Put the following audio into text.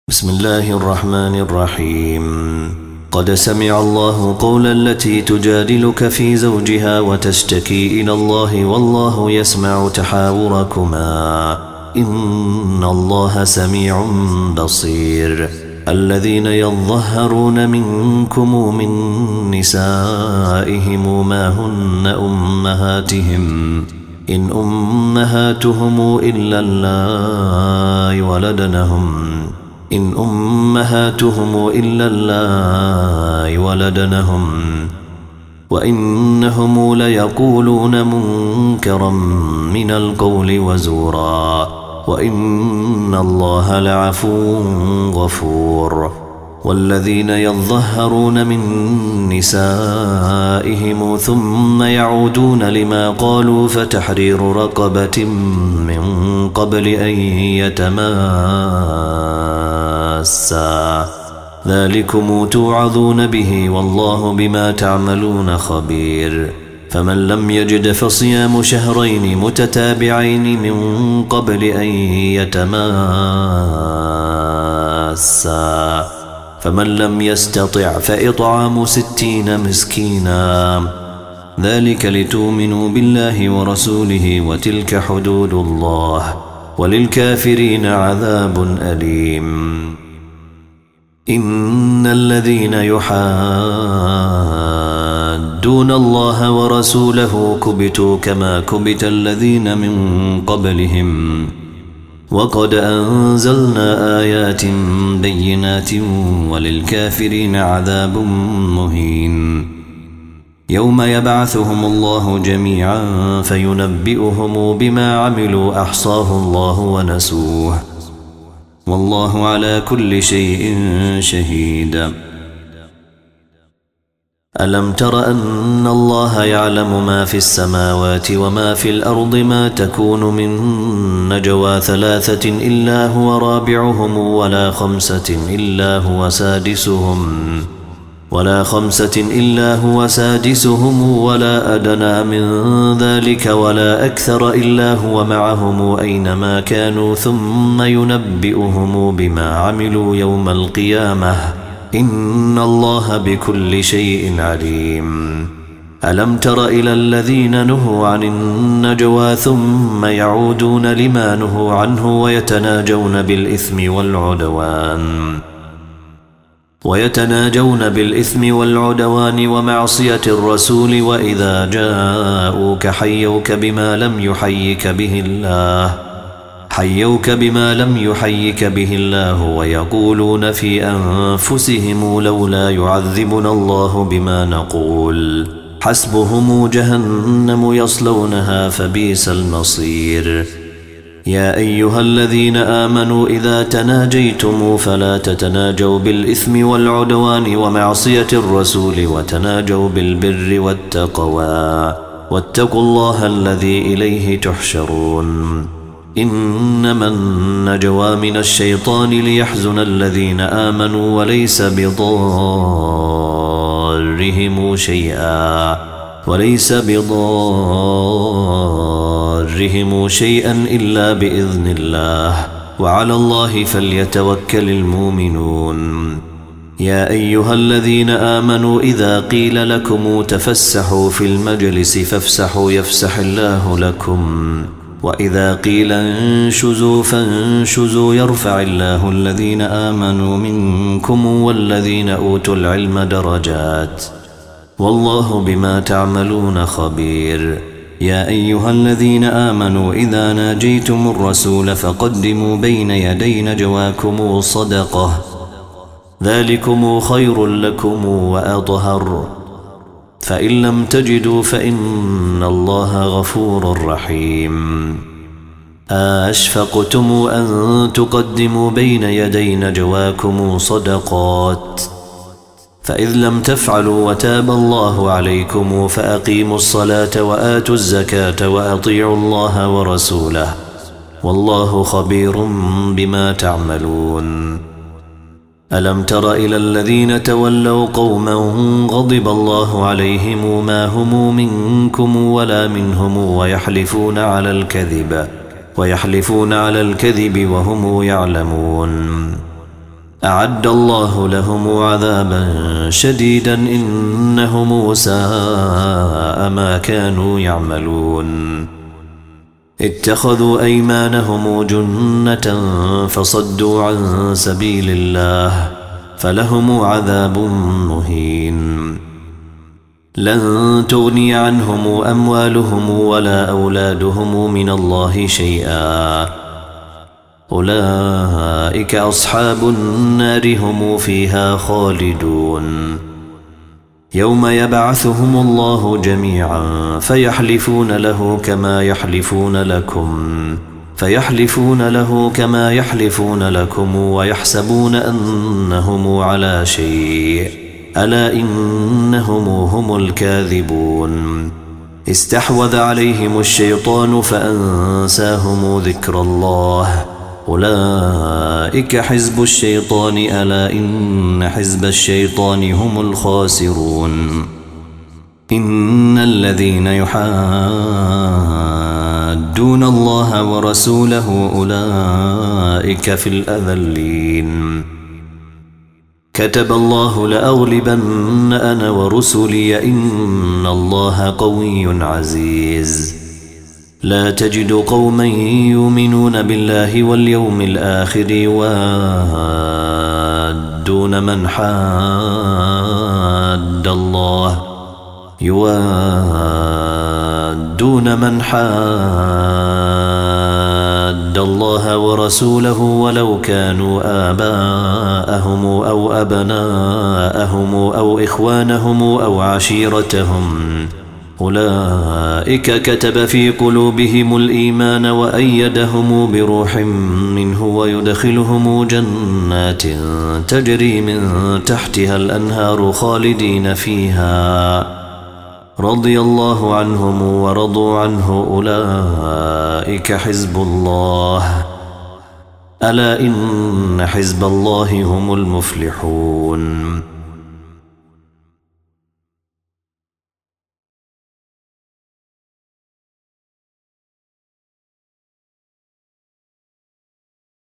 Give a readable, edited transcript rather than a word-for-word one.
بسم الله الرحمن الرحيم. قد سمع الله قول التي تجادلك في زوجها وتشتكي إلى الله والله يسمع تحاوركما إن الله سميع بصير. الذين يظهرون منكم من نسائهم ما هن أمهاتهم إن أمهاتهم إلا اللائي ولدنهم وإنهم ليقولون منكرا من القول وزورا وإن الله لعفو غفور. والذين يظهرون من نسائهم ثم يعودون لما قالوا فتحرير رقبة من قبل أن يتماسا ذلكم توعظون به والله بما تعملون خبير. فمن لم يجد فصيام شهرين متتابعين من قبل أن يتماسا فمن لم يستطع فإطعام 60 مسكينا ذلك لتؤمنوا بالله ورسوله وتلك حدود الله وللكافرين عذاب أليم. إن الذين يحادون الله ورسوله كبتوا كما كبت الذين من قبلهم وقد أنزلنا آيات بينات وللكافرين عذاب مهين. يوم يبعثهم الله جميعا فينبئهم بما عملوا أحصاه الله ونسوه والله على كل شيء شهيد. ألم تر أن الله يعلم ما في السماوات وما في الأرض ما تكون من نجوى 3 إلا هو رابعهم ولا 5 إلا هو سادسهم ولا أدنى من ذلك ولا أكثر إلا هو معهم أينما كانوا ثم ينبئهم بما عملوا يوم القيامة إن الله بكل شيء عليم. ألم تر إلى الذين نهوا عن النجوى ثم يعودون لما نهوا عنه ويتناجون بالإثم ومعصية الرسول وإذا جاءوك حيوك بما لم يحيك به الله ويقولون في أنفسهم لولا يعذبنا الله بما نقول حسبهم جهنم يصلونها فبئس المصير. يا أيها الذين آمنوا إذا تناجيتم فلا تتناجوا بالإثم والعدوان ومعصية الرسول وتناجوا بالبر والتقوى واتقوا الله الذي إليه تحشرون. إنما النجوى من الشيطان ليحزن الذين آمنوا وليس بضارهم شيئا إلا بإذن الله وعلى الله فليتوكل المؤمنون. يا أيها الذين آمنوا إذا قيل لكم تفسحوا في المجلس فافسحوا يفسح الله لكم وإذا قيل انشزوا فانشزوا يرفع الله الذين آمنوا منكم والذين أوتوا العلم درجات والله بما تعملون خبير. يا أيها الذين آمنوا إذا ناجيتم الرسول فقدموا بين يدي نجواكم صدقة ذلكم خير لكم وأطهر فإن لم تجدوا فإن الله غفور رحيم. أشفقتم أن تقدموا بين يدي نجواكم صدقات فإذ لم تفعلوا وتاب الله عليكم فأقيموا الصلاة وآتوا الزكاة وأطيعوا الله ورسوله والله خبير بما تعملون. ألم تر إلى الذين تولوا قوما غضب الله عليهم ما هم منكم ولا منهم ويحلفون على الكذب وهم يعلمون أعد الله لهم عذابا شديدا إنهم ساء ما كانوا يعملون اتخذوا أيمانهم جنة فصدوا عن سبيل الله فلهم عذاب مهين لن تغني عنهم أموالهم ولا أولادهم من الله شيئا أولئك أصحاب النار هم فيها خالدون يوم يبعثهم الله جميعا فيحلفون له كما يحلفون لكم ويحسبون أنهم على شيء ألا إنهم هم الكاذبون استحوذ عليهم الشيطان فأنساهم ذكر الله أولئك حزب الشيطان ألا إن حزب الشيطان هم الخاسرون إن الذين يحادون الله ورسوله أولئك في الأذلين كتب الله لأغلبن أنا ورسلي إن الله قوي عزيز لا تجد قوما يؤمنون بالله واليوم الآخر يوادون من حاد الله ورسوله ولو كانوا آباءهم أو أبناءهم أو إخوانهم أو عشيرتهم أولئك كتب في قلوبهم الإيمان وأيدهم بروح منه ويدخلهم جنات تجري من تحتها الأنهار خالدين فيها رضي الله عنهم ورضوا عنه أولئك حزب الله ألا إن حزب الله هم المفلحون